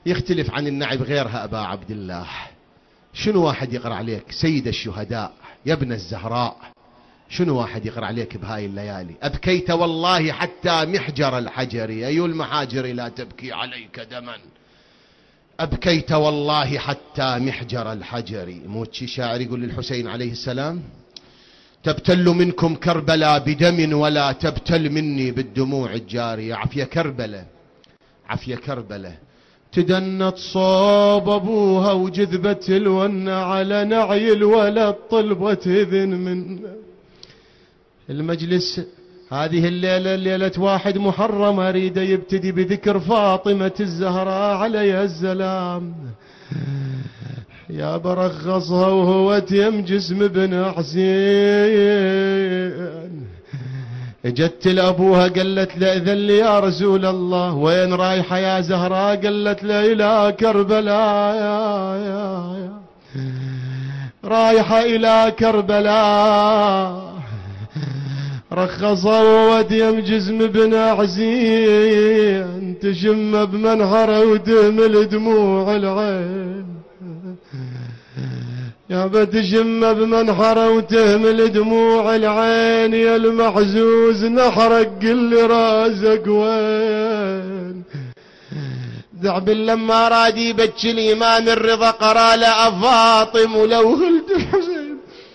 يختلف عن النعي بغيرها أبا عبد الله. شنو واحد يقرأ عليك سيد الشهداء يا ابن الزهراء؟ شنو واحد يقرأ عليك بهاي الليالي؟ أبكيت والله حتى محجر الحجر، أي المحاجر لا تبكي عليك دما. أبكيت والله حتى محجر الحجر. موت شي شاعر يقول للحسين عليه السلام: تبتل منكم كربلاء بدم ولا تبتل مني بالدموع الجارية. عفية كربلاء، عفية كربلاء. تدنت صوب أبوها وجذبت الون على نعي الولد طلبت إذن من المجلس. هذه الليلة ليلة 1 محرم، أريد يبتدي بذكر فاطمة الزهراء عليها السلام. يا برغصها وهو تيم جسم بن حسين. اجت لأبوها قالت له إذن لي يا رسول الله، وين رايحة يا زهراء؟ قالت له إلى كربلاء يا رايحة إلى كربلاء. رخصوا وديم جسم بن حسين، تشم بمنحره وتهمل دموع العين. يا بتشم بمنحره وتهمل دموع العين، يا المحزوز نحرق قل راسك وين. ذعبل لما راد يبكي الإمام الرضا قرا له فاطم ولو غلت الحسين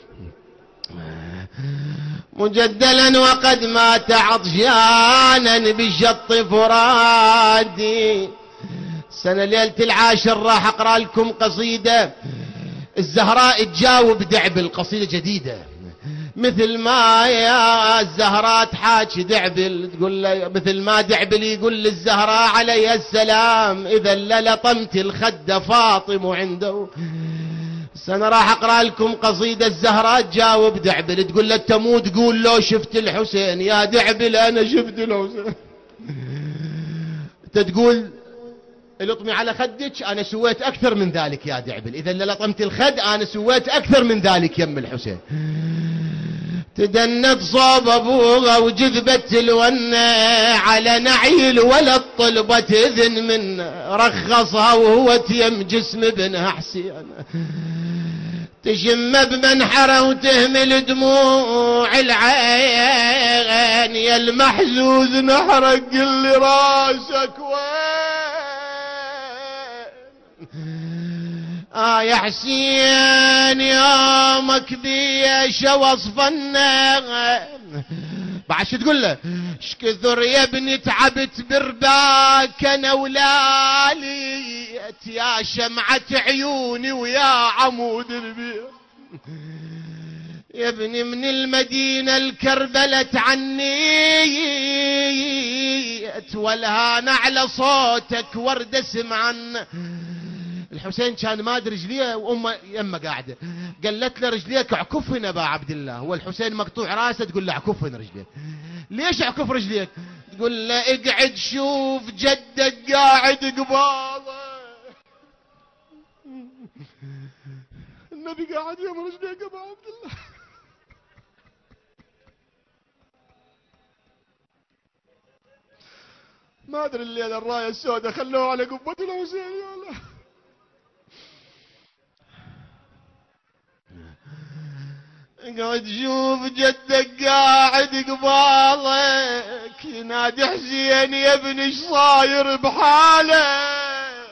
مجدلا وقد مات عطشانا بشط فرادي. سنة ليلة 10 راح أقرأ لكم قصيدة الزهراء تجاوب دعبل، قصيدة جديدة. مثل ما يا الزهراء تحاكي دعبل تقول له، مثل ما دعبل يقول للزهراء عليها السلام إذا للطمت الخد فاطم عنده. سنة راح أقرأ لكم قصيدة الزهراء تجاوب دعبل تقول له تموت قول له شفت الحسين يا دعبل أنا شفت الحسين. تقول لطمي على خدك أنا سويت أكثر من ذلك يا دعبل، إذا لطمت الخد أنا سويت أكثر من ذلك يم الحسين. تدنت صوب أبوها وجذبت الونة على نعي الولد طلبت إذن من رخصها وهو تيم جسم بنها حسين. تشم بمنحره وتهمل دموع العين، يا المحزوز نحرق اللي راسك وين. يا حسين يومك بيش وصفنا. بعد شو تقول له؟ اش كثر يا ابني تعبت برباك انا ولاليت، يا شمعة عيوني ويا عمود البيت. يا ابني من المدينة الكربلة عنيت، والهان على صوتك ورد اسمعن. الحسين كان ماد رجليه وامه يمه قاعده، قالت له رجليك عكفن ابا عبد الله. هو الحسين مقطوع راسه تقول له عكفن رجليك. ليش عكف رجليك؟ تقول له اقعد شوف جدك قاعد قباضه. النبي قاعد يم رجليك ابا عبد الله. ما ادري الليله الرايه السوداء خلوه على قبه الحسين يا الله. قاعد شوف جدك قاعد قبالك ينادي حسين يا ابني ايش صاير بحالك.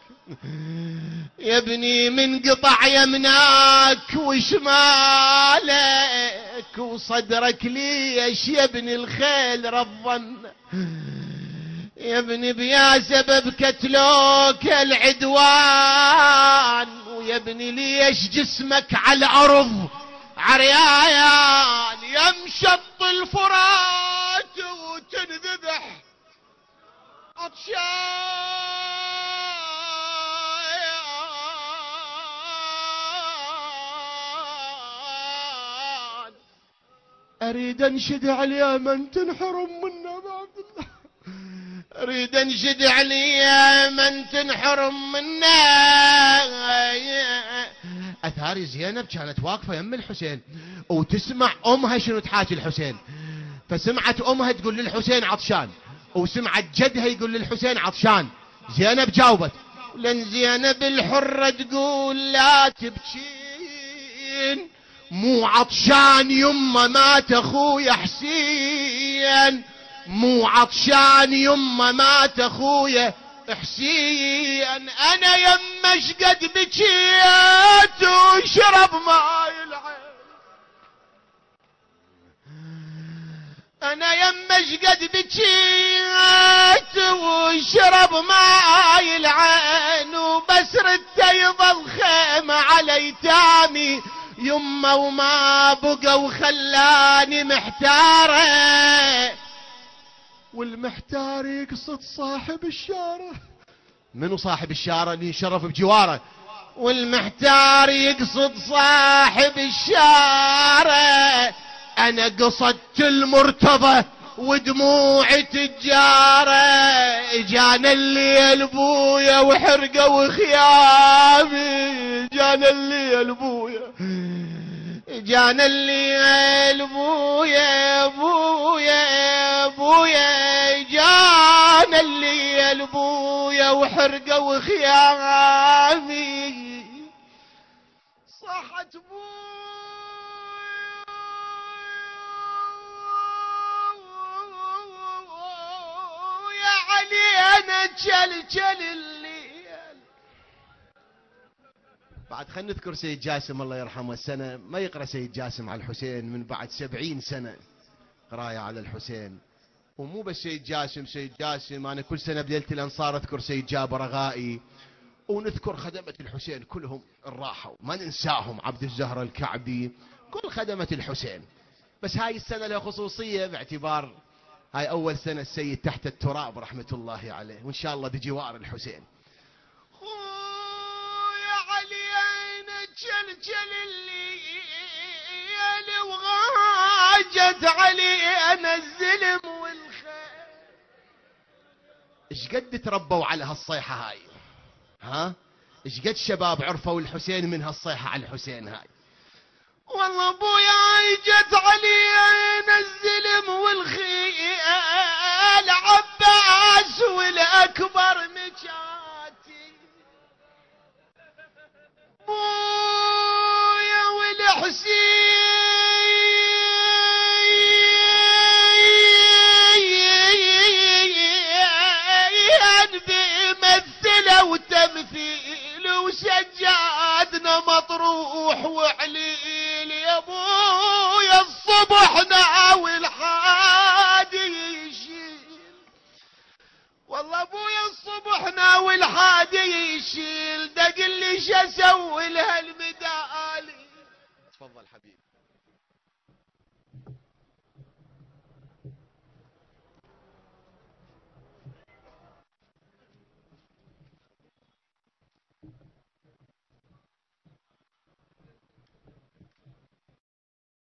يا ابني من قطع يمناك وشمالك وصدرك ليش يا ابني الخيل رضن. يا ابني بيا سبب قتلوك العدوان، ويا ابني ليش جسمك على الارض عريان. يمشط الفرات وتنذبح عطشان. اريد انشد على من تنحرم منا ابا عبد الله. اريد انشد على من تنحرم منا. اثاري زينب كانت واقفه يم الحسين وتسمع امها شنو تحاكي الحسين، فسمعت امها تقول للحسين عطشان، وسمعت جدها يقول للحسين عطشان. زينب جاوبت ولن زينب الحرة تقول لا تبكين، مو عطشان يمه مات اخويا حسين، مو عطشان يمه مات اخويا حسين. انا يمه شقد بكيت وشرب ماي العين، انا يمه شقد بكيت وشرب ماي العين، وبس ردت يظل خيمه على ايتامي يمه وما بقى وخلاني محتاره، والمحتار يقصد صاحب الشارة. منو صاحب الشارة اللي شرف بجواره؟ والمحتار يقصد صاحب الشارة، انا قصدت المرتضى ودموعي تجاره، جانا الليل بويا وحرقه وخيامي، جانا الليل بويا، جانا الليل بويا بويا بويا، جانا الليل بويا وحرقه وخيامي، صحت بويا علينا جل الليل. بعد خلنا نذكر سيد جاسم الله يرحمه، السنة ما يقرأ سيد جاسم على الحسين من بعد 70 سنة قراية على الحسين. ومو بس سيد جاسم، سيد جاسم أنا كل سنة بليلة الأنصار أذكر سيد جابر غائي، ونذكر خدمة الحسين كلهم الراحوا ما ننساهم، عبد الزهرة الكعبي، كل خدمة الحسين. بس هاي السنة لها خصوصية باعتبار هاي أول سنة السيد تحت التراب رحمة الله عليه، وإن شاء الله بجوار الحسين. خويا علينا جل الليل، وغاجت علينا الزلم والخير. ايش قد تربوا على هالصيحة هاي؟ ها؟ ايش قد شباب عرفوا الحسين من هالصيحة على الحسين هاي؟ والله ابويا جت علينا الزلم والخيال، عباس والاكبر مجاتي، ابويا والحسين بيمثله وتمثيل، وسجادنا مطروح وعليل، يا ابويا الصبح ناوي الحادي يشيل، والله ابويا الصبح ناوي الحادي يشيل، دق لي شو اسوي لها المدالي. تفضل حبيبي.